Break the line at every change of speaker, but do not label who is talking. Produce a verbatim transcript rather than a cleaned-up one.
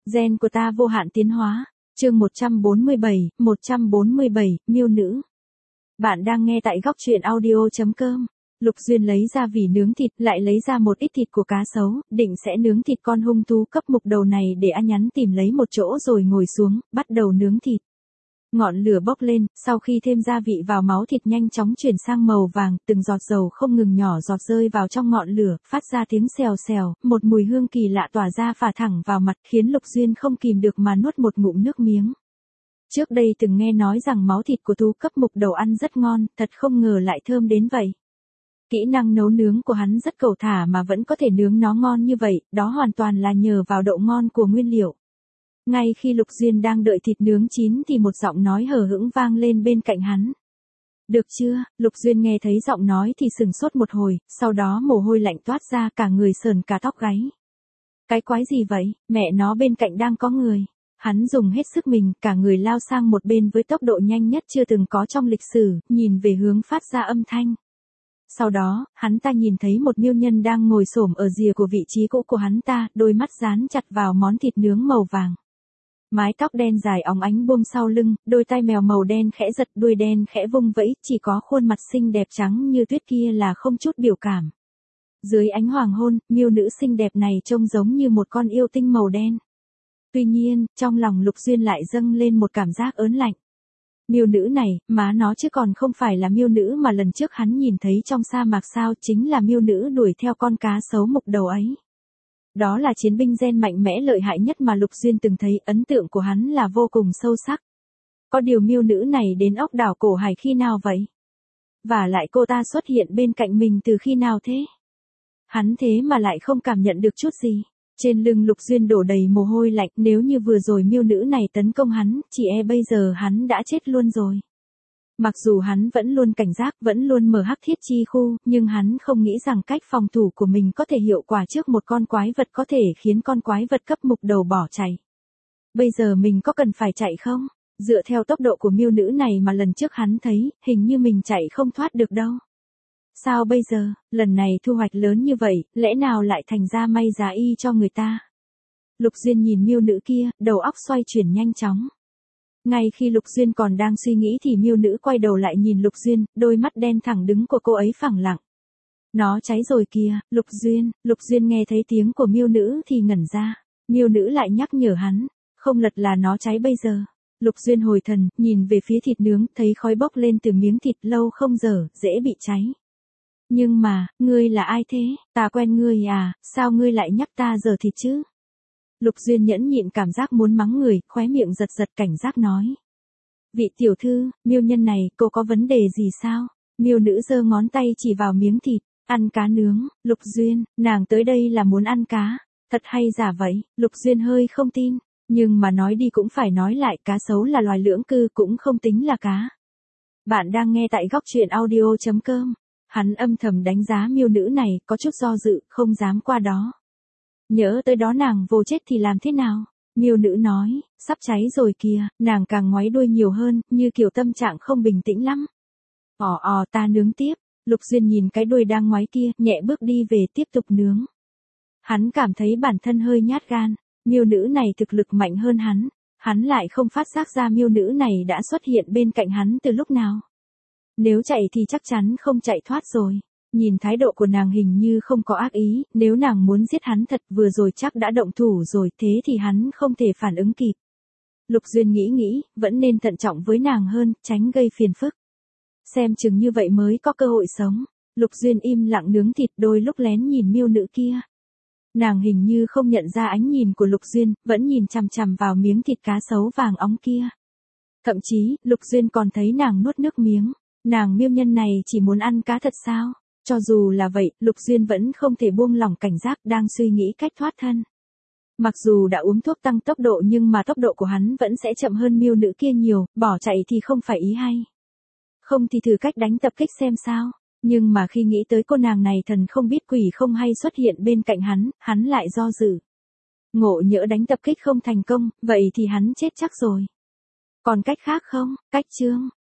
Gen của ta vô hạn tiến hóa. Chương một trăm bốn mươi bảy, một trăm bốn mươi bảy, miêu nữ. Bạn đang nghe tại góc truyện audio chấm com. Lục Duyên lấy ra vỉ nướng thịt, lại lấy ra một ít thịt của cá sấu, định sẽ nướng thịt con hung thú cấp mục đầu này để A Nhắn tìm lấy một chỗ rồi ngồi xuống, bắt đầu nướng thịt. Ngọn lửa bốc lên, sau khi thêm gia vị vào máu thịt nhanh chóng chuyển sang màu vàng, từng giọt dầu không ngừng nhỏ giọt rơi vào trong ngọn lửa, phát ra tiếng xèo xèo, một mùi hương kỳ lạ tỏa ra phả thẳng vào mặt, khiến Lục Duyên không kìm được mà nuốt một ngụm nước miếng. Trước đây từng nghe nói rằng máu thịt của thú cấp mục đầu ăn rất ngon, thật không ngờ lại thơm đến vậy. Kỹ năng nấu nướng của hắn rất cầu thả mà vẫn có thể nướng nó ngon như vậy, đó hoàn toàn là nhờ vào độ ngon của nguyên liệu. Ngay khi Lục Duyên đang đợi thịt nướng chín thì một giọng nói hờ hững vang lên bên cạnh hắn. Được chưa? Lục Duyên nghe thấy giọng nói thì sừng sốt một hồi, sau đó mồ hôi lạnh toát ra cả người sờn cả tóc gáy. Cái quái gì vậy? Mẹ nó bên cạnh đang có người. Hắn dùng hết sức mình, cả người lao sang một bên với tốc độ nhanh nhất chưa từng có trong lịch sử, nhìn về hướng phát ra âm thanh. Sau đó, hắn ta nhìn thấy một miêu nhân đang ngồi xổm ở rìa của vị trí cũ của hắn ta, đôi mắt dán chặt vào món thịt nướng màu vàng. Mái tóc đen dài óng ánh buông sau lưng, đôi tai mèo màu đen khẽ giật, đuôi đen khẽ vung vẫy, chỉ có khuôn mặt xinh đẹp trắng như tuyết kia là không chút biểu cảm. Dưới ánh hoàng hôn, miêu nữ xinh đẹp này trông giống như một con yêu tinh màu đen. Tuy nhiên, trong lòng Lục Duyên lại dâng lên một cảm giác ớn lạnh. Miêu nữ này, má nó chứ còn không phải là miêu nữ mà lần trước hắn nhìn thấy trong sa mạc sao, chính là miêu nữ đuổi theo con cá sấu mục đầu ấy. Đó là chiến binh gen mạnh mẽ lợi hại nhất mà Lục Duyên từng thấy, ấn tượng của hắn là vô cùng sâu sắc. Có điều miêu nữ này đến ốc đảo Cổ Hải khi nào vậy? Và lại cô ta xuất hiện bên cạnh mình từ khi nào thế? Hắn thế mà lại không cảm nhận được chút gì. Trên lưng Lục Duyên đổ đầy mồ hôi lạnh, nếu như vừa rồi miêu nữ này tấn công hắn, chỉ e bây giờ hắn đã chết luôn rồi. Mặc dù hắn vẫn luôn cảnh giác, vẫn luôn mở hắc thiết chi khu, nhưng hắn không nghĩ rằng cách phòng thủ của mình có thể hiệu quả trước một con quái vật có thể khiến con quái vật cấp mục đầu bỏ chạy. Bây giờ mình có cần phải chạy không? Dựa theo tốc độ của miêu nữ này mà lần trước hắn thấy, hình như mình chạy không thoát được đâu. Sao bây giờ, lần này thu hoạch lớn như vậy, lẽ nào lại thành ra may giá y cho người ta? Lục Duyên nhìn miêu nữ kia, đầu óc xoay chuyển nhanh chóng. Ngay khi Lục Duyên còn đang suy nghĩ thì miêu nữ quay đầu lại nhìn Lục Duyên, đôi mắt đen thẳng đứng của cô ấy phẳng lặng. Nó cháy rồi kìa, Lục Duyên, Lục Duyên nghe thấy tiếng của miêu nữ thì ngẩn ra. Miêu nữ lại nhắc nhở hắn, không lật là nó cháy bây giờ. Lục Duyên hồi thần, nhìn về phía thịt nướng, thấy khói bốc lên từ miếng thịt lâu không dở, dễ bị cháy. Nhưng mà, ngươi là ai thế? Ta quen ngươi à, sao ngươi lại nhắc ta dở thịt chứ? Lục Duyên nhẫn nhịn cảm giác muốn mắng người, khóe miệng giật giật cảnh giác nói. Vị tiểu thư, miêu nhân này, cô có vấn đề gì sao? Miêu nữ giơ ngón tay chỉ vào miếng thịt, ăn cá nướng. Lục Duyên, nàng tới đây là muốn ăn cá. Thật hay giả vậy? Lục Duyên hơi không tin. Nhưng mà nói đi cũng phải nói lại, cá sấu là loài lưỡng cư cũng không tính là cá. Bạn đang nghe tại góc truyện audio chấm com. Hắn âm thầm đánh giá miêu nữ này, có chút do dự, không dám qua đó. Nhớ tới đó nàng vô chết thì làm thế nào? Miêu nữ nói, sắp cháy rồi kìa, nàng càng ngoáy đuôi nhiều hơn, như kiểu tâm trạng không bình tĩnh lắm. Ò ò ta nướng tiếp. Lục Duyên nhìn cái đuôi đang ngoáy kia, nhẹ bước đi về tiếp tục nướng. Hắn cảm thấy bản thân hơi nhát gan, miêu nữ này thực lực mạnh hơn hắn, hắn lại không phát giác ra miêu nữ này đã xuất hiện bên cạnh hắn từ lúc nào. Nếu chạy thì chắc chắn không chạy thoát rồi. Nhìn thái độ của nàng hình như không có ác ý, nếu nàng muốn giết hắn thật vừa rồi chắc đã động thủ rồi, thế thì hắn không thể phản ứng kịp. Lục Duyên nghĩ nghĩ, vẫn nên thận trọng với nàng hơn, tránh gây phiền phức. Xem chừng như vậy mới có cơ hội sống. Lục Duyên im lặng nướng thịt, đôi lúc lén nhìn miêu nữ kia. Nàng hình như không nhận ra ánh nhìn của Lục Duyên, vẫn nhìn chằm chằm vào miếng thịt cá sấu vàng óng kia. Thậm chí, Lục Duyên còn thấy nàng nuốt nước miếng. Nàng miêu nhân này chỉ muốn ăn cá thật sao? Cho dù là vậy, Lục Duyên vẫn không thể buông lỏng cảnh giác, đang suy nghĩ cách thoát thân. Mặc dù đã uống thuốc tăng tốc độ nhưng mà tốc độ của hắn vẫn sẽ chậm hơn miêu nữ kia nhiều, bỏ chạy thì không phải ý hay. Không thì thử cách đánh tập kích xem sao. Nhưng mà khi nghĩ tới cô nàng này thần không biết quỷ không hay xuất hiện bên cạnh hắn, hắn lại do dự. Ngộ nhỡ đánh tập kích không thành công, vậy thì hắn chết chắc rồi. Còn cách khác không? Cách chương.